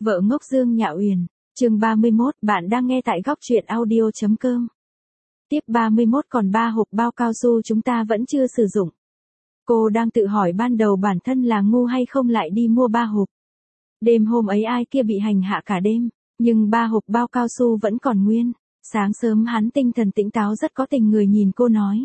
Vợ ngốc Dương Nhạ Uyển, chương 31, bạn đang nghe tại góc truyện audio.com. Tiếp 31 còn 3 hộp bao cao su chúng ta vẫn chưa sử dụng. Cô đang tự hỏi ban đầu bản thân là ngu hay không lại đi mua 3 hộp. Đêm hôm ấy ai kia bị hành hạ cả đêm, nhưng 3 hộp bao cao su vẫn còn nguyên. Sáng sớm hắn tinh thần tỉnh táo rất có tình người nhìn cô nói.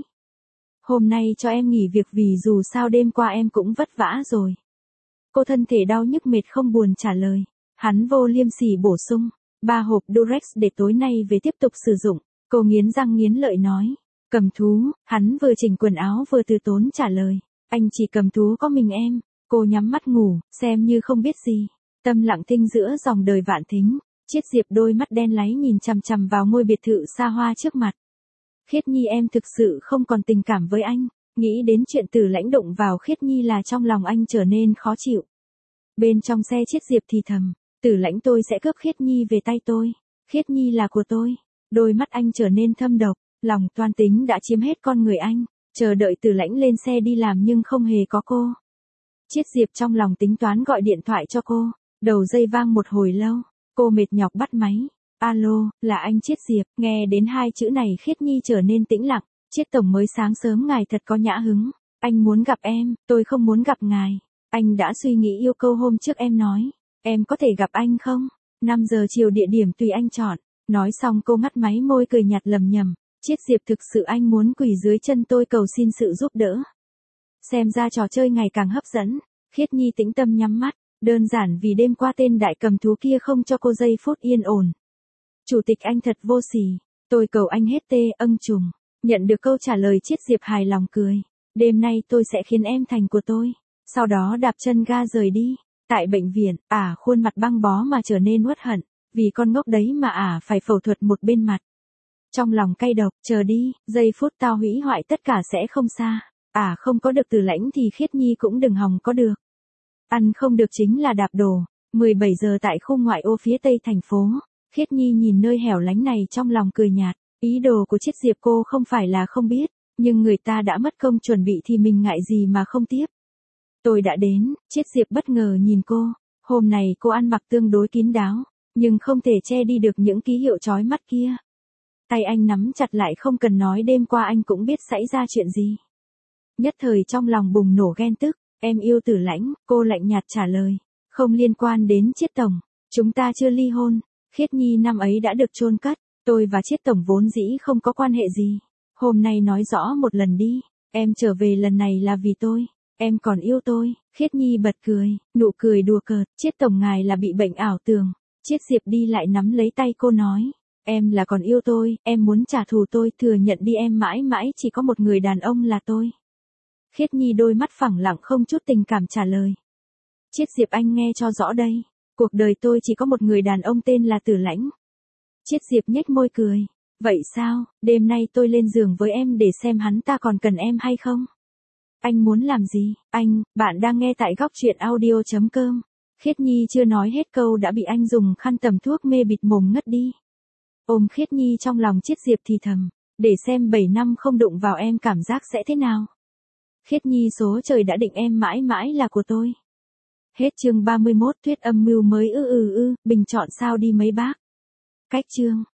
Hôm nay cho em nghỉ việc vì dù sao đêm qua em cũng vất vả rồi. Cô thân thể đau nhức mệt không buồn trả lời. Hắn vô liêm sỉ bổ sung, 3 hộp Durex để tối nay về tiếp tục sử dụng. Cô nghiến răng nghiến lợi nói. Cầm thú, hắn vừa chỉnh quần áo vừa từ tốn trả lời. Anh chỉ cầm thú có mình em. Cô nhắm mắt ngủ, xem như không biết gì. Tâm lặng thinh giữa dòng đời vạn thính. Chiết Diệp đôi mắt đen láy nhìn chằm chằm vào ngôi biệt thự xa hoa trước mặt. Khiết Nhi em thực sự không còn tình cảm với anh. Nghĩ đến chuyện Tử Lãnh đụng vào Khiết Nhi là trong lòng anh trở nên khó chịu. Bên trong xe Chiết Diệp thì thầm. Tử Lãnh tôi sẽ cướp Khiết Nhi về tay tôi. Khiết Nhi là của tôi. Đôi mắt anh trở nên thâm độc. Lòng toan tính đã chiếm hết con người anh. Chờ đợi Tử Lãnh lên xe đi làm nhưng không hề có cô. Chiết Diệp trong lòng tính toán gọi điện thoại cho cô. Đầu dây vang một hồi lâu. Cô mệt nhọc bắt máy. Alo, là anh Chiết Diệp. Nghe đến hai chữ này Khiết Nhi trở nên tĩnh lặng. Chiết tổng mới sáng sớm ngài thật có nhã hứng. Anh muốn gặp em, tôi không muốn gặp ngài. Anh đã suy nghĩ yêu cầu hôm trước em nói. Em có thể gặp anh không? 5 giờ chiều địa điểm tùy anh chọn. Nói xong cô ngắt máy môi cười nhạt lầm nhầm. Chiết Diệp thực sự anh muốn quỳ dưới chân tôi cầu xin sự giúp đỡ. Xem ra trò chơi ngày càng hấp dẫn. Khiết Nhi tĩnh tâm nhắm mắt. Đơn giản vì đêm qua tên đại cầm thú kia không cho cô giây phút yên ổn. Chủ tịch anh thật vô sỉ. Tôi cầu anh hết tê âng trùng. Nhận được câu trả lời Chiết Diệp hài lòng cười. Đêm nay tôi sẽ khiến em thành của tôi. Sau đó đạp chân ga rời đi. Tại bệnh viện, khuôn mặt băng bó mà trở nên uất hận. Vì con ngốc đấy mà phải phẫu thuật một bên mặt. Trong lòng cay độc, chờ đi, giây phút tao hủy hoại tất cả sẽ không xa. Không có được Tử Lãnh thì Khiết Nhi cũng đừng hòng có được. Ăn không được chính là đạp đồ. 17 giờ tại khu ngoại ô phía tây thành phố. Khiết Nhi nhìn nơi hẻo lánh này trong lòng cười nhạt. Ý đồ của Chiết Diệp cô không phải là không biết. Nhưng người ta đã mất công chuẩn bị thì mình ngại gì mà không tiếp. Tôi đã đến, Chiết Diệp bất ngờ nhìn cô. Hôm nay cô ăn mặc tương đối kín đáo. Nhưng không thể che đi được những ký hiệu chói mắt kia. Tay anh nắm chặt lại không cần nói đêm qua anh cũng biết xảy ra chuyện gì. Nhất thời trong lòng bùng nổ ghen tức. Em yêu Tử Lãnh, cô lạnh nhạt trả lời. Không liên quan đến Chiết tổng. Chúng ta chưa ly hôn. Khiết Nhi năm ấy đã được chôn cất. Tôi và Chiết tổng vốn dĩ không có quan hệ gì. Hôm nay nói rõ một lần đi. Em trở về lần này là vì tôi. Em còn yêu tôi. Khiết Nhi bật cười, nụ cười đùa cợt. Chiết tổng ngài là bị bệnh ảo tưởng. Chiết Diệp đi lại nắm lấy tay cô nói. Em là còn yêu tôi, em muốn trả thù tôi, thừa nhận đi em mãi mãi chỉ có một người đàn ông là tôi. Khiết Nhi đôi mắt phẳng lặng không chút tình cảm trả lời. Chiết Diệp anh nghe cho rõ đây. Cuộc đời tôi chỉ có một người đàn ông tên là Tử Lãnh. Chiết Diệp nhếch môi cười. Vậy sao, đêm nay tôi lên giường với em để xem hắn ta còn cần em hay không? Anh muốn làm gì? Bạn đang nghe tại góc truyện audio.com. Khiết Nhi chưa nói hết câu đã bị anh dùng khăn tầm thuốc mê bịt mồm ngất đi. Ôm Khiết Nhi trong lòng Chiết Diệp thì thầm. Để xem 7 năm không đụng vào em cảm giác sẽ thế nào. Khiết Nhi số trời đã định em mãi mãi là của tôi. Hết chương 31 thuyết âm mưu mới bình chọn sao đi mấy bác. Cách chương.